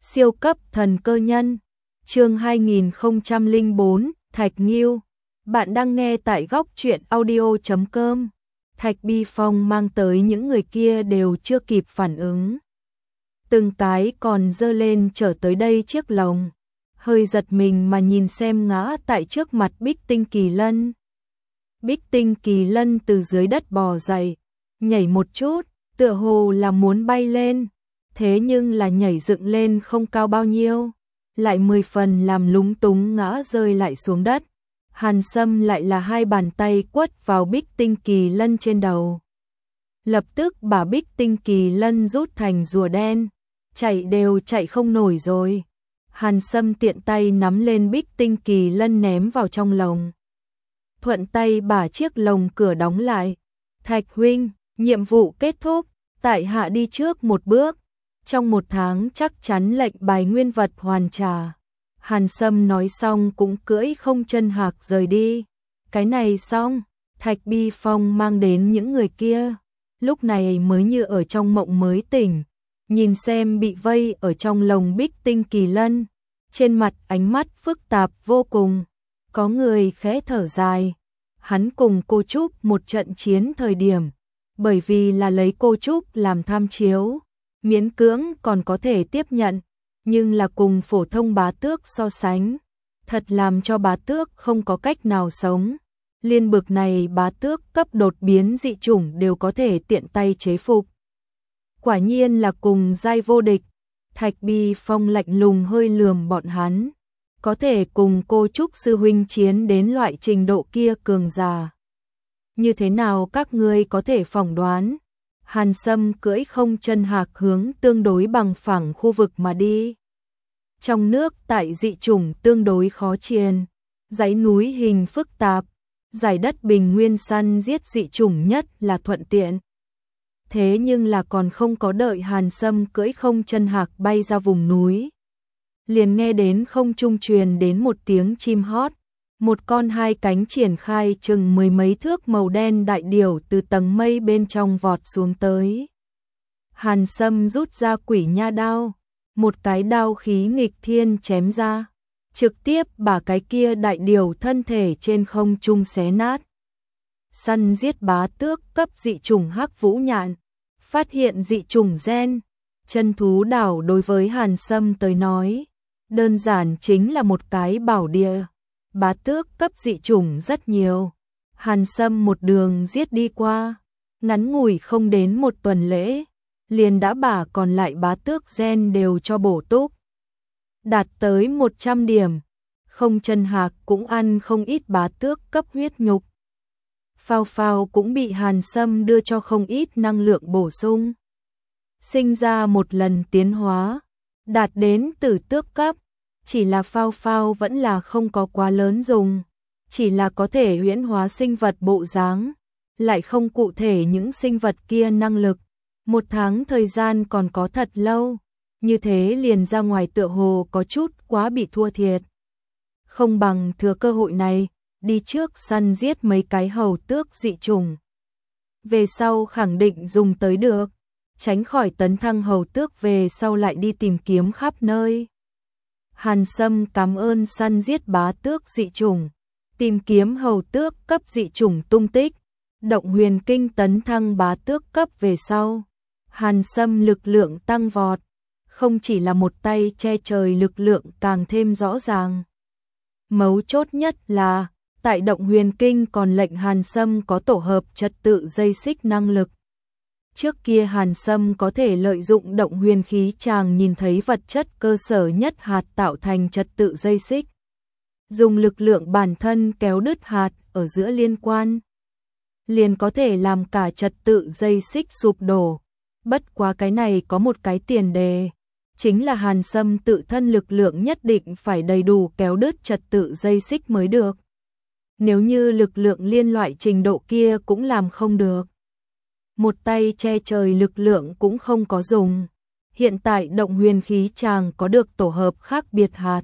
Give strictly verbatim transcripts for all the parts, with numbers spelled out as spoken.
Siêu cấp thần cơ nhân. Chương hai nghìn không trăm lẻ bốn, Thạch Nghiêu. Bạn đang nghe tại góc truyện audio chấm com. Thạch Bi Phong mang tới những người kia đều chưa kịp phản ứng. Từng cái còn giơ lên trở tới đây chiếc lồng. Hơi giật mình mà nhìn xem ngã tại trước mặt Bích Tinh Kỳ Lân. Bích Tinh Kỳ Lân từ dưới đất bò dậy, nhảy một chút, tựa hồ là muốn bay lên. Thế nhưng là nhảy dựng lên không cao bao nhiêu, lại mười phần làm lúng túng ngã rơi lại xuống đất. Hàn Sâm lại là hai bàn tay quất vào Bích Tinh Kỳ Lân trên đầu. Lập tức bà Bích Tinh Kỳ Lân rút thành rùa đen, chạy đều chạy không nổi rồi. Hàn Sâm tiện tay nắm lên Bích Tinh Kỳ Lân ném vào trong lồng. Thuận tay bả chiếc lồng cửa đóng lại. Thạch huynh, nhiệm vụ kết thúc, tại hạ đi trước một bước. Trong một tháng chắc chắn lệnh bài nguyên vật hoàn trả. Hàn Sâm nói xong cũng cưỡi không chân hạc rời đi. Cái này xong, Thạch Bi Phong mang đến những người kia. Lúc này mới như ở trong mộng mới tỉnh. Nhìn xem bị vây ở trong lồng Bích Tinh Kỳ Lân. Trên mặt ánh mắt phức tạp vô cùng. Có người khẽ thở dài. Hắn cùng cô Trúc một trận chiến thời điểm. Bởi vì là lấy cô Trúc làm tham chiếu. Miễn cưỡng còn có thể tiếp nhận, nhưng là cùng phổ thông bá tước so sánh, thật làm cho bá tước không có cách nào sống. Liên bực này bá tước cấp đột biến dị chủng đều có thể tiện tay chế phục. Quả nhiên là cùng giai vô địch. Thạch Bi Phong lạnh lùng hơi lườm bọn hắn, có thể cùng cô Trúc sư huynh chiến đến loại trình độ kia cường giả. Như thế nào các ngươi có thể phỏng đoán? Hàn Sâm cưỡi không chân hạc hướng tương đối bằng phẳng khu vực mà đi. Trong nước tại dị chủng tương đối khó triền, dãy núi hình phức tạp, giải đất bình nguyên săn giết dị chủng nhất là thuận tiện. Thế nhưng là còn không có đợi Hàn Sâm cưỡi không chân hạc bay ra vùng núi. Liền nghe đến không trung truyền đến một tiếng chim hót. Một con hai cánh triển khai chừng mười mấy thước màu đen đại điểu từ tầng mây bên trong vọt xuống tới. Hàn Sâm rút ra quỷ nha đao, một cái đao khí nghịch thiên chém ra, trực tiếp bả cái kia đại điểu thân thể trên không trung xé nát. Săn giết bá tước cấp dị chủng hắc vũ nhạn, phát hiện dị chủng gen, chân thú đảo đối với Hàn Sâm tới nói, đơn giản chính là một cái bảo địa. Bá tước cấp dị chủng rất nhiều. Hàn Sâm một đường giết đi qua, ngắn ngủi không đến một tuần lễ, liền đã bả còn lại bá tước gen đều cho bổ túc. Đạt tới một trăm điểm, không chân hạc cũng ăn không ít bá tước cấp huyết nhục. Phao phao cũng bị Hàn Sâm đưa cho không ít năng lượng bổ sung. Sinh ra một lần tiến hóa, đạt đến tử tước cấp. Chỉ là phao phao vẫn là không có quá lớn dùng, chỉ là có thể huyễn hóa sinh vật bộ dáng, lại không cụ thể những sinh vật kia năng lực. Một tháng thời gian còn có thật lâu, như thế liền ra ngoài tựa hồ có chút quá bị thua thiệt. Không bằng thừa cơ hội này, đi trước săn giết mấy cái hầu tước dị chủng. Về sau khẳng định dùng tới được, tránh khỏi tấn thăng hầu tước về sau lại đi tìm kiếm khắp nơi. Hàn Sâm cảm ơn săn giết bá tước dị chủng, tìm kiếm hầu tước cấp dị chủng tung tích, động huyền kinh tấn thăng bá tước cấp về sau. Hàn Sâm lực lượng tăng vọt, không chỉ là một tay che trời lực lượng càng thêm rõ ràng. Mấu chốt nhất là, tại động huyền kinh còn lệnh Hàn Sâm có tổ hợp trật tự dây xích năng lực. Trước kia Hàn Sâm có thể lợi dụng động huyền khí chàng nhìn thấy vật chất cơ sở nhất hạt tạo thành trật tự dây xích. Dùng lực lượng bản thân kéo đứt hạt ở giữa liên quan. Liền có thể làm cả trật tự dây xích sụp đổ. Bất quá cái này có một cái tiền đề. Chính là Hàn Sâm tự thân lực lượng nhất định phải đầy đủ kéo đứt trật tự dây xích mới được. Nếu như lực lượng liên loại trình độ kia cũng làm không được. Một tay che trời lực lượng cũng không có dùng. Hiện tại động huyền khí chàng có được tổ hợp khác biệt hạt.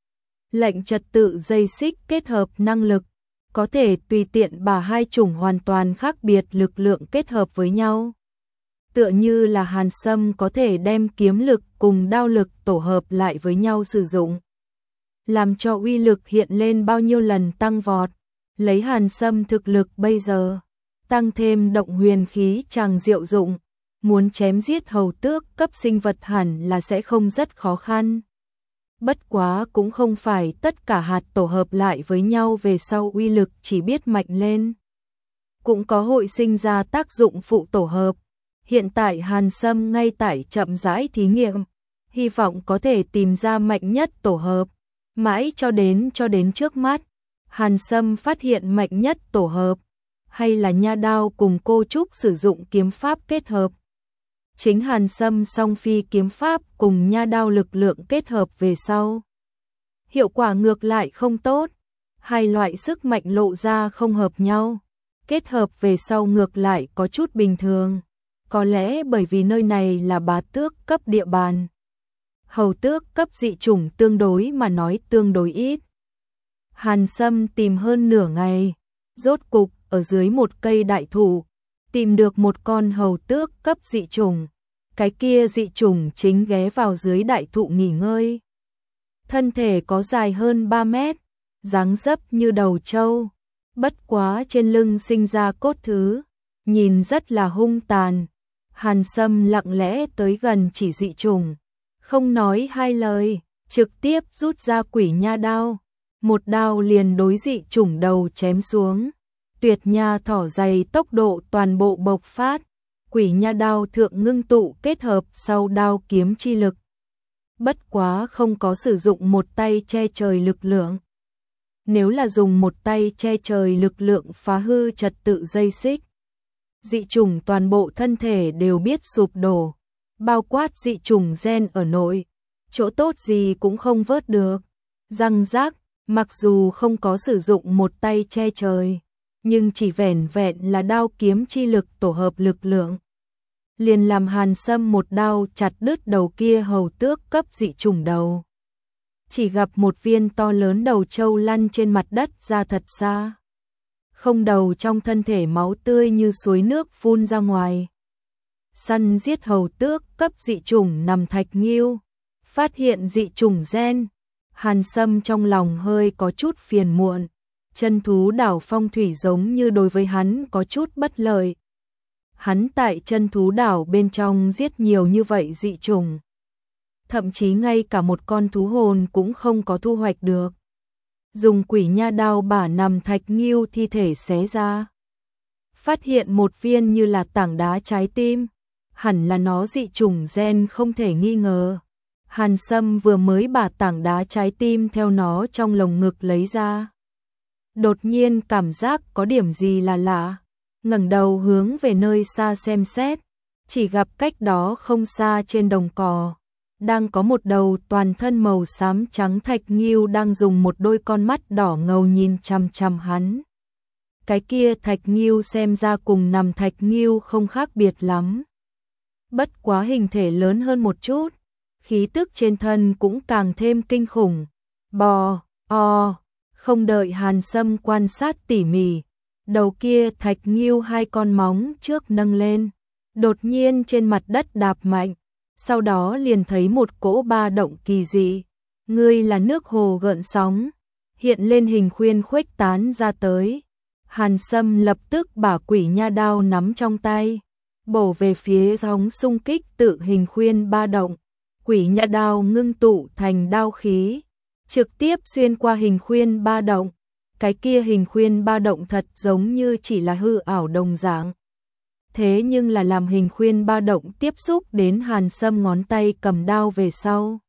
Lệnh trật tự dây xích kết hợp năng lực, có thể tùy tiện bà hai chủng hoàn toàn khác biệt lực lượng kết hợp với nhau. tựa như là Hàn Sâm có thể đem kiếm lực cùng đao lực tổ hợp lại với nhau sử dụng, làm cho uy lực hiện lên bao nhiêu lần tăng vọt. Lấy Hàn Sâm thực lực bây giờ, tăng thêm động huyền khí chàng diệu dụng, muốn chém giết hầu tước cấp sinh vật hẳn là sẽ không rất khó khăn. Bất quá cũng không phải tất cả hạt tổ hợp lại với nhau về sau uy lực chỉ biết mạnh lên, cũng có hội sinh ra tác dụng phụ tổ hợp. Hiện tại Hàn Sâm ngay tại chậm rãi thí nghiệm, hy vọng có thể tìm ra mạnh nhất tổ hợp. Mãi cho đến cho đến trước mắt, Hàn Sâm phát hiện mạnh nhất tổ hợp, hay là nha đao cùng cô trúc sử dụng kiếm pháp kết hợp. Chính Hàn Sâm song phi kiếm pháp cùng nha đao lực lượng kết hợp về sau, hiệu quả ngược lại không tốt, hai loại sức mạnh lộ ra không hợp nhau, kết hợp về sau ngược lại có chút bình thường, có lẽ bởi vì nơi này là bá tước cấp địa bàn. Hầu tước cấp dị chủng tương đối mà nói tương đối ít. Hàn Sâm tìm hơn nửa ngày, rốt cục ở dưới một cây đại thụ, tìm được một con hầu tước cấp dị chủng. Cái kia dị chủng chính ghé vào dưới đại thụ nghỉ ngơi. Thân thể có dài hơn ba mét, dáng dấp như đầu trâu, bất quá trên lưng sinh ra cốt thứ, nhìn rất là hung tàn. Hàn Sâm lặng lẽ tới gần chỉ dị chủng, không nói hai lời, trực tiếp rút ra quỷ nha đao, một đao liền đối dị chủng đầu chém xuống. Tuyệt nha thỏ dày tốc độ toàn bộ bộc phát, quỷ nha đao thượng ngưng tụ kết hợp sau đao kiếm chi lực. Bất quá không có sử dụng một tay che trời lực lượng. Nếu là dùng một tay che trời lực lượng phá hư trật tự dây xích, dị chủng toàn bộ thân thể đều biết sụp đổ, bao quát dị chủng gen ở nội, chỗ tốt gì cũng không vớt được. Răng rác, mặc dù không có sử dụng một tay che trời, nhưng chỉ vẻn vẹn là đao kiếm chi lực tổ hợp lực lượng, liền làm Hàn Sâm một đao chặt đứt đầu kia hầu tước cấp dị chủng đầu. Chỉ gặp một viên to lớn đầu trâu lăn trên mặt đất ra thật xa. Không đầu trong thân thể máu tươi như suối nước phun ra ngoài. Săn giết hầu tước cấp dị chủng nằm thạch nghiêu, phát hiện dị chủng gen. Hàn Sâm trong lòng hơi có chút phiền muộn, chân thú đảo phong thủy giống như đối với hắn có chút bất lợi. Hắn tại chân thú đảo bên trong giết nhiều như vậy dị chủng, thậm chí ngay cả một con thú hồn cũng không có thu hoạch được. Dùng quỷ nha đao bả nằm thạch nghiêu thi thể xé ra, phát hiện một viên như là tảng đá trái tim, hẳn là nó dị chủng gen không thể nghi ngờ. Hàn Sâm vừa mới bả tảng đá trái tim theo nó trong lồng ngực lấy ra, đột nhiên cảm giác có điểm gì là lạ, ngẩng đầu hướng về nơi xa xem xét, chỉ gặp cách đó không xa trên đồng cỏ, đang có một đầu toàn thân màu xám trắng thạch nghiêu đang dùng một đôi con mắt đỏ ngầu nhìn chằm chằm hắn. Cái kia thạch nghiêu xem ra cùng nằm thạch nghiêu không khác biệt lắm, bất quá hình thể lớn hơn một chút, khí tức trên thân cũng càng thêm kinh khủng. Bò, o, không đợi Hàn Sâm quan sát tỉ mỉ, đầu kia thạch nghiêu hai con móng trước nâng lên, đột nhiên trên mặt đất đạp mạnh, sau đó liền thấy một cỗ ba động kỳ dị, ngươi là nước hồ gợn sóng, hiện lên hình khuyên khuếch tán ra tới. Hàn Sâm lập tức bả quỷ nha đao nắm trong tay, bổ về phía sóng xung kích tự hình khuyên ba động. Quỷ nha đao ngưng tụ thành đao khí, trực tiếp xuyên qua hình khuyên ba động. Cái kia hình khuyên ba động thật giống như chỉ là hư ảo đồng dạng. Thế nhưng là làm hình khuyên ba động tiếp xúc đến Hàn Sâm ngón tay cầm đao về sau.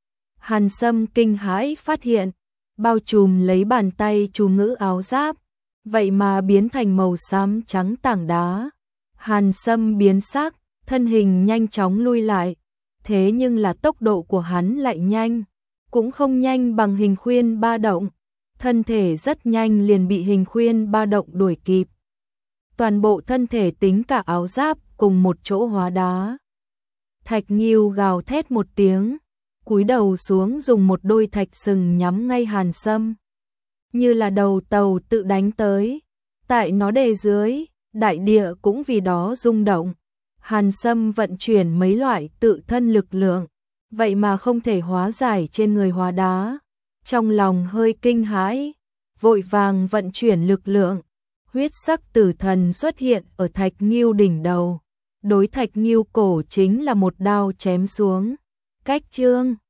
Hàn Sâm kinh hãi phát hiện, bao trùm lấy bàn tay chú ngữ áo giáp, vậy mà biến thành màu xám trắng tảng đá. Hàn Sâm biến sắc, thân hình nhanh chóng lui lại. Thế nhưng là tốc độ của hắn lại nhanh, cũng không nhanh bằng hình khuyên ba động, thân thể rất nhanh liền bị hình khuyên ba động đuổi kịp. Toàn bộ thân thể tính cả áo giáp cùng một chỗ hóa đá. Thạch nghiêu gào thét một tiếng, cúi đầu xuống dùng một đôi thạch sừng nhắm ngay Hàn Sâm, như là đầu tàu tự đánh tới. Tại nó đề dưới, đại địa cũng vì đó rung động. Hàn Sâm vận chuyển mấy loại tự thân lực lượng, vậy mà không thể hóa giải trên người hóa đá. Trong lòng hơi kinh hãi, vội vàng vận chuyển lực lượng, huyết sắc tử thần xuất hiện ở Thạch Nghiêu đỉnh đầu. Đối Thạch Nghiêu cổ chính là một đao chém xuống. Cách chương